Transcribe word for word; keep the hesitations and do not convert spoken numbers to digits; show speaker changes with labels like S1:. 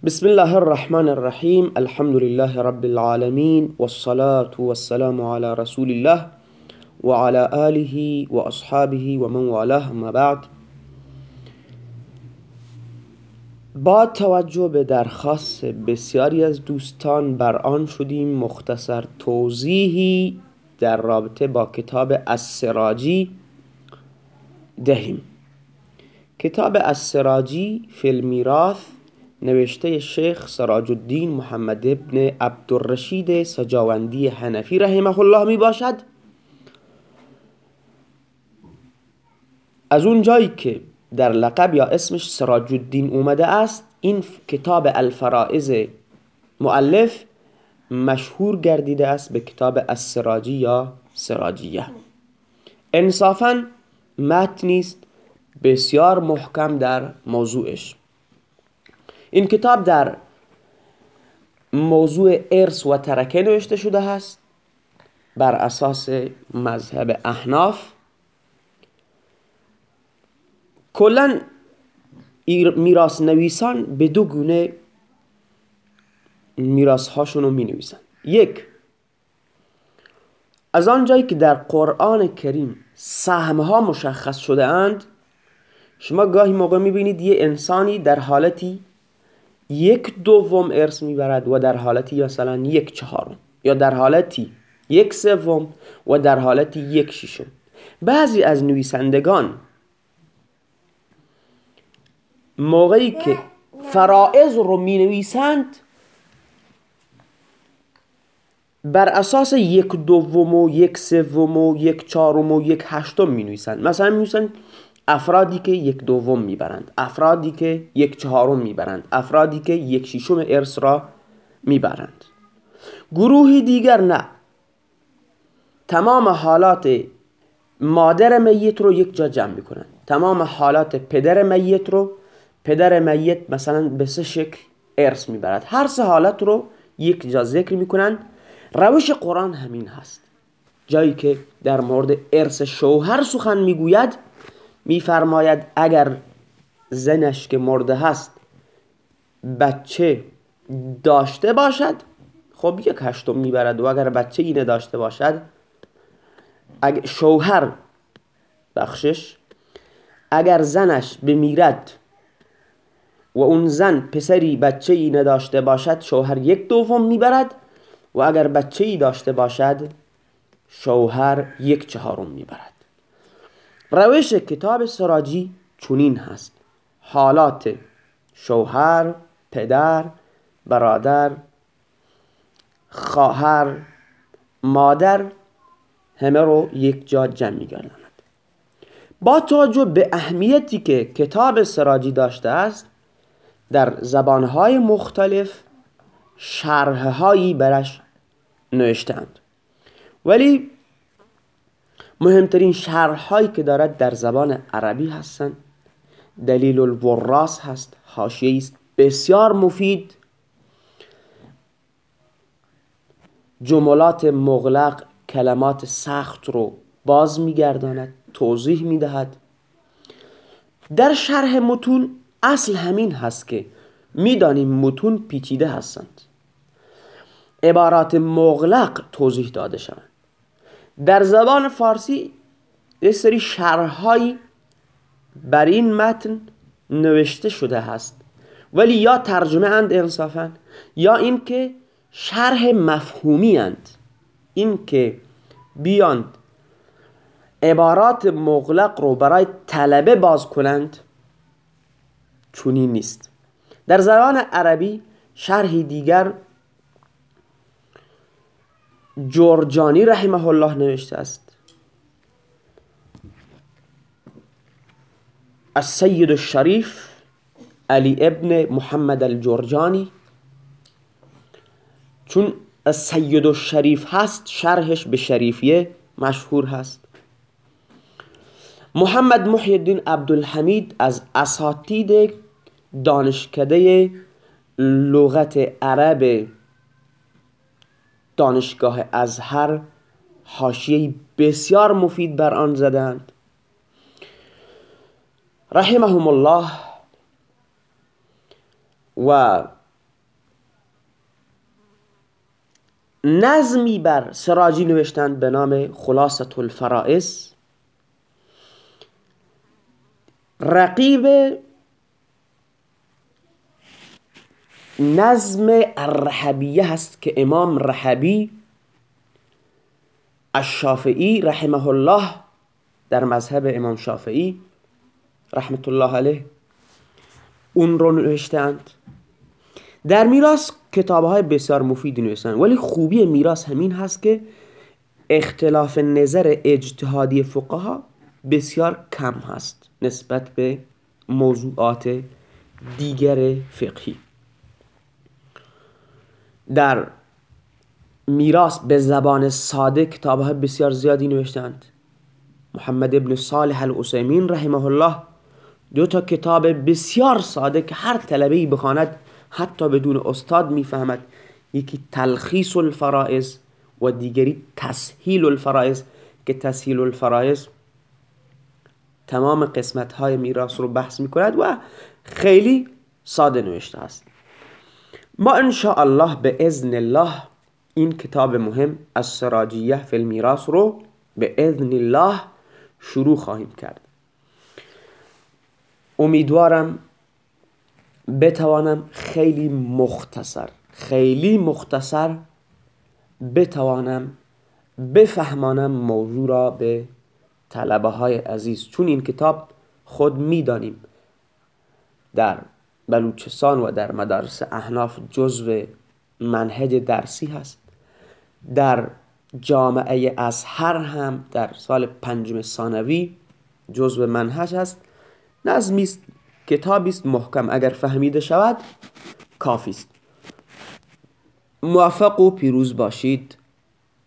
S1: بسم الله الرحمن الرحيم الحمد لله رب العالمين والصلاة والسلام على رسول الله وعلى آله وأصحابه ومن والاه. اما بعد، با توجه به درخواست بسیاری از دوستان بر آن شدیم مختصر توضیحی در رابطه با کتاب السراجی دهیم. کتاب السراجی فی المیراث نوشته شیخ سراج الدین محمد ابن عبدالرشید سجاوندی حنفی رحمه الله می باشد. از اون جایی که در لقب یا اسمش سراج الدین اومده است، این کتاب الفرائض مؤلف مشهور گردیده است به کتاب السراجی یا سراجیه. انصافاً متنی است بسیار محکم در موضوعش. این کتاب در موضوع ارث و ترکه نوشته شده است بر اساس مذهب احناف. کلاً میراث نویسان به دو گونه میراث هاشون رو می نویسن. یک، از آن جایی که در قرآن کریم سهم ها مشخص شده اند، شما گاهی موقع می بینید یه انسانی در حالتی یک دوم ارث میبرد و در حالتی مثلا یک چهارم، یا در حالتی یک سوم و در حالتی یک ششم. بعضی از نویسندگان موقعی که فرائض رو می نویسند بر اساس یک دوم و یک سوم و یک چهارم و یک هشتم می نویسند. مثلا می نویسند افرادی که یک دوم میبرند، افرادی که یک چهارم میبرند، افرادی که یک ششم ارث را میبرند. گروهی دیگر نه، تمام حالات مادر میت رو یک جا جمع میکنند، تمام حالات پدر میت رو، پدر میت مثلا به سه شکل ارث میبرد، هر سه حالت رو یک جا ذکر میکنند. روش قرآن همین هست. جایی که در مورد ارث شوهر سخن میگوید، میفرماید اگر زنش که مرده هست بچه داشته باشد، خب یک هشتم میبرد، و اگر بچه ای نداشته باشد، اگر شوهر بخشش اگر زنش بمیرد و اون زن پسری بچه ای نداشته باشد، شوهر یک دوم میبرد، و اگر بچه ای داشته باشد شوهر یک چهارم میبرد. روش کتاب سراجی چنین هست: حالات شوهر، پدر، برادر، خواهر، مادر همه رو یک جا جمع می‌گرداند. با توجه به اهمیتی که کتاب سراجی داشته است، در زبانهای مختلف شرحهایی برش نوشتند، ولی مهمترین شرح هایی که دارد در زبان عربی هستند. دلیل الوراث هست، حاشیه‌ای است بسیار مفید. جملات مغلق، کلمات سخت رو باز میگرداند، توضیح میدهد. در شرح متون اصل همین هست که میدانیم متون پیچیده هستند، عبارات مغلق توضیح داده شوند. در زبان فارسی یه سری شرح‌هایی بر این متن نوشته شده هست، ولی یا ترجمه اند انصافاً، یا این که شرح مفهومی اند. این که بیاند عبارات مغلق رو برای طلبه باز کنند چنین نیست. در زبان عربی شرحی دیگر جرجانی رحمه الله نوشته است. السید الشریف علی ابن محمد الجرجانی، چون السید الشریف هست شرحش به شریفیه مشهور هست. محمد محی الدین عبدالحمید از اساتید دانشکده لغت عرب دانشگاه ازهر حاشیه‌ای بسیار مفید بر آن زدند رحمهم الله. و نظمی بر سراجی نوشتند به نام خلاصة الفرائض. رقیب نظم الرحبیه هست که امام رحبی الشافعی رحمه الله در مذهب امام شافعی رحمت الله علیه اون رو نوشتند. در میراث کتاب‌های بسیار مفیدی نوشتند، ولی خوبی میراث همین هست که اختلاف نظر اجتهادی فقها بسیار کم هست نسبت به موضوعات دیگر فقهی. در میراث به زبان ساده کتاب‌های بسیار زیادی نوشتند. محمد ابن صالح العثیمین رحمه الله دو تا کتاب بسیار ساده که هر طلبه‌ای بخواند حتی بدون استاد میفهمد، یکی تلخیص الفرائض و دیگری تسهیل الفرائض، که تسهیل الفرائض تمام قسمت‌های میراث رو بحث می‌کند و خیلی ساده نوشته است. ما ان شاء الله به اذن الله این کتاب مهم السراجیه فی المیراث رو به اذن الله شروع خواهیم کرد. امیدوارم بتوانم خیلی مختصر خیلی مختصر بتوانم بفهمانم موضوع را به طلبه های عزیز، چون این کتاب خود میدانیم در بلوچستان و در مدارس احناف جزو منهج درسی هست. در جامعه ازهر هم در سال پنجم ثانوی جزو منهج هست. نظمی است، کتابی است محکم، اگر فهمیده شود کافی است. موفق و پیروز باشید.